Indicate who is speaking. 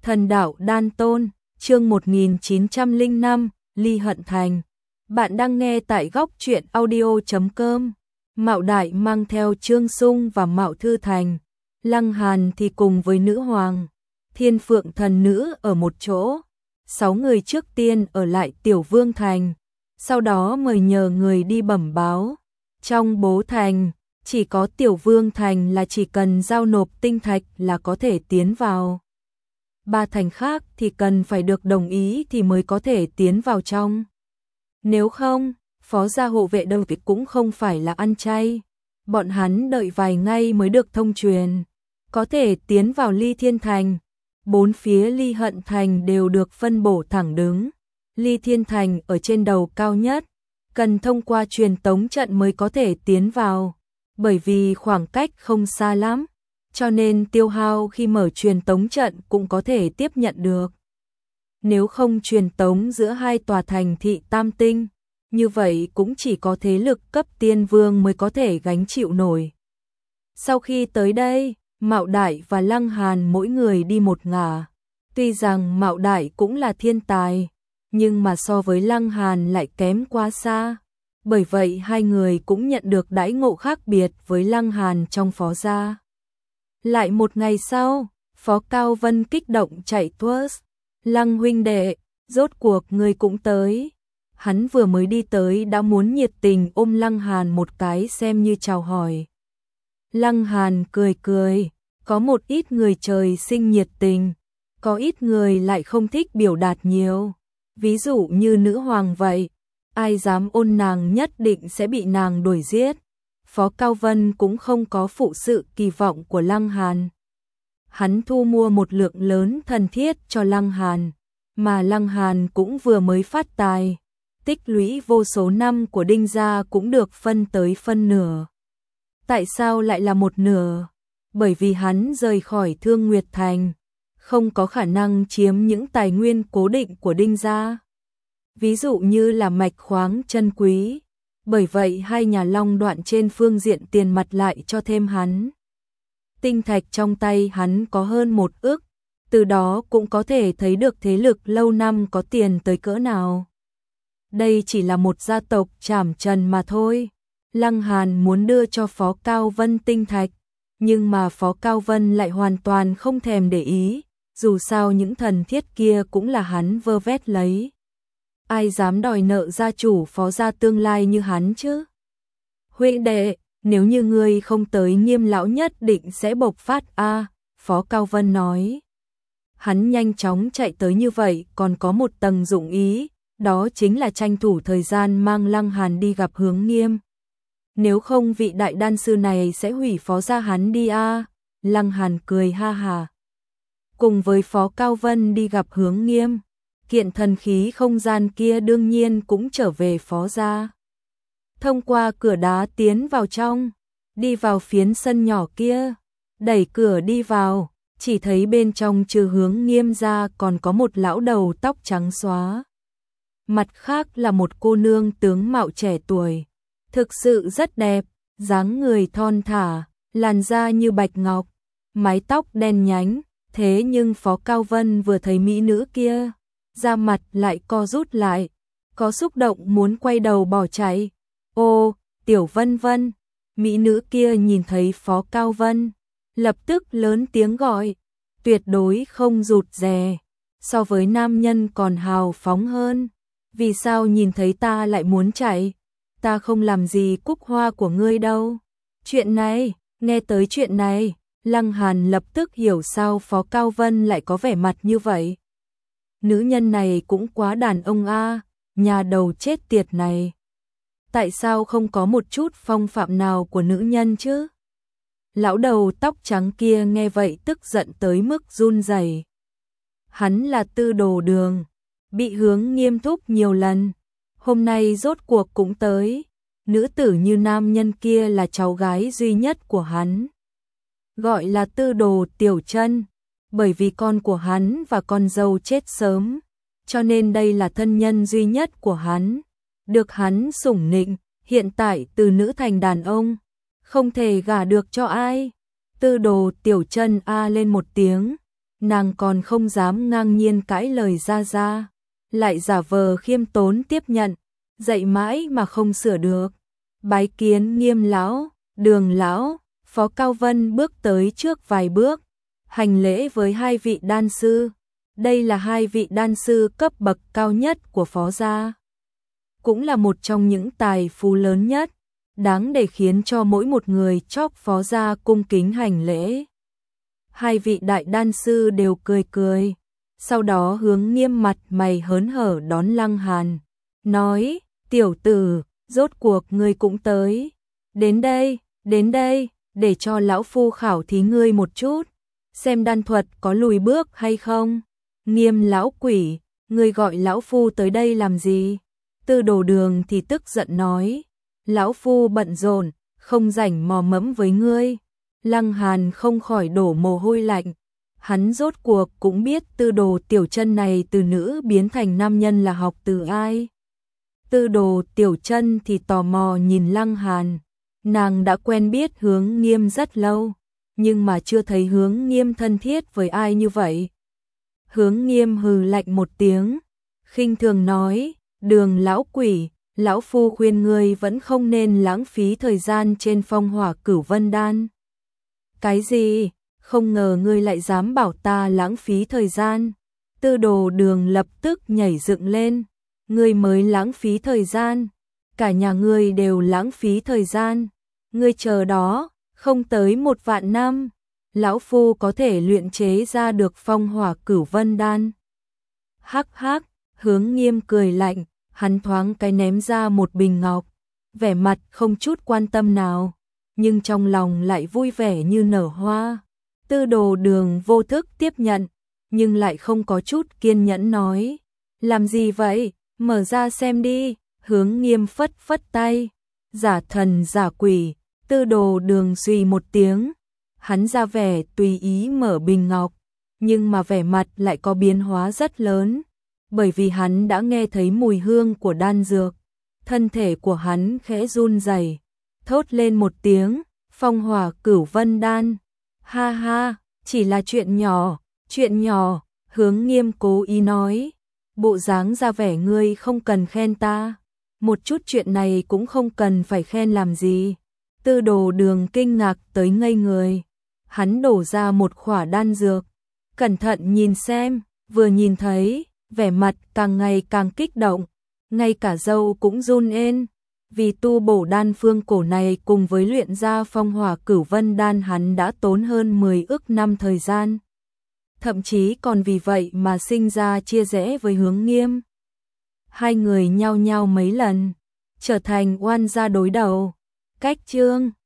Speaker 1: Thần đạo đan tôn, chương 1905, Ly Hận Thành. Bạn đang nghe tại góc truyện audio.com. Mạo Đại mang theo Trương Sung và Mạo Thư Thành. Lăng Hàn thì cùng với nữ hoàng, Thiên Phượng thần nữ ở một chỗ. 6 người trước tiên ở lại Tiểu Vương Thành, sau đó mời nhờ người đi bẩm báo. Trong Bố Thành, chỉ có Tiểu Vương Thành là chỉ cần giao nộp tinh thạch là có thể tiến vào. 3 thành khác thì cần phải được đồng ý thì mới có thể tiến vào trong. Nếu không, phó gia hộ vệ đâu thì cũng không phải là ăn chay. Bọn hắn đợi vài ngày mới được thông truyền, có thể tiến vào Ly Thiên Thành. 4 phía Ly Hận Thành đều được phân bổ thẳng đứng. Ly Thiên Thành ở trên đầu cao nhất, cần thông qua truyền tống trận mới có thể tiến vào. Bởi vì khoảng cách không xa lắm, cho nên tiêu hao khi mở truyền tống trận cũng có thể tiếp nhận được. Nếu không truyền tống giữa hai tòa thành thị Tam Tinh, như vậy cũng chỉ có thế lực cấp tiên vương mới có thể gánh chịu nổi. Sau khi tới đây, Mạo Đại và Lăng Hàn mỗi người đi một ngả. Tuy rằng Mạo Đại cũng là thiên tài, nhưng mà so với Lăng Hàn lại kém quá xa. Bởi vậy hai người cũng nhận được đãi ngộ khác biệt với Lăng Hàn trong phó gia. Lại một ngày sau, Phó Cao Vân kích động chạy tuốt. Lăng huynh đệ, rốt cuộc người cũng tới. Hắn vừa mới đi tới đã muốn nhiệt tình ôm Lăng Hàn một cái xem như chào hỏi. Lăng Hàn cười cười, có một ít người trời sinh nhiệt tình, có ít người lại không thích biểu đạt nhiều. Ví dụ như nữ hoàng vậy, ai dám ôn nàng nhất định sẽ bị nàng đuổi giết. Phó Cao Vân cũng không có phụ sự kỳ vọng của Lăng Hàn. Hắn thu mua một lượng lớn thần thiết cho Lăng Hàn, mà Lăng Hàn cũng vừa mới phát tài. Tích lũy vô số năm của Đinh gia cũng được phân tới phân nửa. Tại sao lại là một nửa? Bởi vì hắn rời khỏi Thương Nguyệt Thành, không có khả năng chiếm những tài nguyên cố định của Đinh gia. Ví dụ như là mạch khoáng chân quý. Bởi vậy hai nhà Long Đoạn trên phương diện tiền mặt lại cho thêm hắn. Tinh thạch trong tay hắn có hơn 1 ức, từ đó cũng có thể thấy được thế lực lâu năm có tiền tới cỡ nào. Đây chỉ là một gia tộc trảm trần mà thôi. Lăng Hàn muốn đưa cho Phó Cao Vân tinh thạch, nhưng mà Phó Cao Vân lại hoàn toàn không thèm để ý, dù sao những thần thiết kia cũng là hắn vơ vét lấy. Ai dám đòi nợ gia chủ Phó gia tương lai như hắn chứ? Huynh đệ, nếu như ngươi không tới Nghiêm lão nhất định sẽ bộc phát a, Phó Cao Vân nói. Hắn nhanh chóng chạy tới như vậy còn có một tầng dụng ý, đó chính là tranh thủ thời gian mang Lăng Hàn đi gặp Hướng Nghiêm. Nếu không vị đại đan sư này sẽ hủy Phó gia hắn đi a. Lăng Hàn cười ha hà. Cùng với Phó Cao Vân đi gặp Hướng Nghiêm, kiện thần khí không gian kia đương nhiên cũng trở về Phó gia. Thông qua cửa đá tiến vào trong, đi vào phiến sân nhỏ kia, đẩy cửa đi vào, chỉ thấy bên trong trừ Hướng Nghiêm ra còn có một lão đầu tóc trắng xóa. Mặt khác là một cô nương tướng mạo trẻ tuổi, thực sự rất đẹp, dáng người thon thả, làn da như bạch ngọc, mái tóc đen nhánh, thế nhưng Phó Cao Vân vừa thấy mỹ nữ kia, da mặt lại co rút lại, có xúc động muốn quay đầu bỏ chạy. Ô, Tiểu Vân Vân, mỹ nữ kia nhìn thấy Phó Cao Vân, lập tức lớn tiếng gọi, tuyệt đối không rụt rè, so với nam nhân còn hào phóng hơn. Vì sao nhìn thấy ta lại muốn chạy? Ta không làm gì cúc hoa của ngươi đâu. Chuyện này, nghe tới chuyện này, Lăng Hàn lập tức hiểu sao Phó Cao Vân lại có vẻ mặt như vậy. Nữ nhân này cũng quá đàn ông a, nhà đầu chết tiệt này. Tại sao không có một chút phong phạm nào của nữ nhân chứ? Lão đầu tóc trắng kia nghe vậy tức giận tới mức run rẩy. Hắn là Tư Đồ Đường, bị Hướng Nghiêm thúc nhiều lần, hôm nay rốt cuộc cũng tới. Nữ tử như nam nhân kia là cháu gái duy nhất của hắn, gọi là Tư Đồ Tiểu Chân, bởi vì con của hắn và con dâu chết sớm, cho nên đây là thân nhân duy nhất của hắn, được hắn sủng nịnh, hiện tại từ nữ thành đàn ông, không thể gả được cho ai. Tư Đồ Tiểu Chân a lên một tiếng, nàng còn không dám ngang nhiên cãi lời ra, lại giả vờ khiêm tốn tiếp nhận, dạy mãi mà không sửa được. Bái kiến Nghiêm lão, Đường lão. Phó Cao Vân bước tới trước vài bước, hành lễ với hai vị đan sư. Đây là hai vị đan sư cấp bậc cao nhất của Phó gia, cũng là một trong những tài phú lớn nhất, đáng để khiến cho mỗi một người chóp Phó gia cung kính hành lễ. Hai vị đại đan sư đều cười cười, sau đó hướng Nghiêm mặt mày hớn hở đón Lăng Hàn, nói: "Tiểu tử, rốt cuộc ngươi cũng tới. Đến đây, để cho lão phu khảo thí ngươi một chút, xem đan thuật có lùi bước hay không." Nghiêm lão quỷ, ngươi gọi lão phu tới đây làm gì? Tư Đồ Đường thì tức giận nói: "Lão phu bận rộn, không rảnh mò mẫm với ngươi." Lăng Hàn không khỏi đổ mồ hôi lạnh, hắn rốt cuộc cũng biết Tư Đồ Tiểu Chân này từ nữ biến thành nam nhân là học từ ai. Tư Đồ Tiểu Chân thì tò mò nhìn Lăng Hàn, nàng đã quen biết Hướng Nghiêm rất lâu, nhưng mà chưa thấy Hướng Nghiêm thân thiết với ai như vậy. Hướng Nghiêm hừ lạnh một tiếng, khinh thường nói: "Đường lão quỷ, lão phu khuyên ngươi vẫn không nên lãng phí thời gian trên phong hỏa cửu vân đan." "Cái gì? Không ngờ ngươi lại dám bảo ta lãng phí thời gian." Tư Đồ Đường lập tức nhảy dựng lên: "Ngươi mới lãng phí thời gian, cả nhà ngươi đều lãng phí thời gian. Ngươi chờ đó, không tới 1 vạn năm, lão phu có thể luyện chế ra được phong hỏa cửu vân đan." Hắc hắc, Hướng Nghiêm cười lạnh, hắn thoáng cái ném ra một bình ngọc, vẻ mặt không chút quan tâm nào, nhưng trong lòng lại vui vẻ như nở hoa. Tư Đồ Đường vô thức tiếp nhận, nhưng lại không có chút kiên nhẫn nói: "Làm gì vậy? Mở ra xem đi." Hướng Nghiêm phất phất tay, giả thần giả quỷ. Tư Đồ Đường suy một tiếng, hắn ra vẻ tùy ý mở bình ngọc, nhưng mà vẻ mặt lại có biến hóa rất lớn, bởi vì hắn đã nghe thấy mùi hương của đan dược, thân thể của hắn khẽ run rẩy, thốt lên một tiếng: "Phong hỏa cửu vân đan." "Ha ha, chỉ là chuyện nhỏ, chuyện nhỏ." Hướng Nghiêm cố ý nói, bộ dáng ra vẻ ngươi không cần khen ta, một chút chuyện này cũng không cần phải khen làm gì. Tư Đồ Đường kinh ngạc tới ngây người, hắn đổ ra một khỏa đan dược, cẩn thận nhìn xem, vừa nhìn thấy, vẻ mặt càng ngày càng kích động, ngay cả râu cũng run lên. Vì tu bổ đan phương cổ này cùng với luyện ra phong hỏa cửu vân đan hắn đã tốn hơn 10 ức năm thời gian, thậm chí còn vì vậy mà sinh ra chia rẽ với Hướng Nghiêm. Hai người nhau nhau mấy lần, trở thành oan gia đối đầu. Cách chương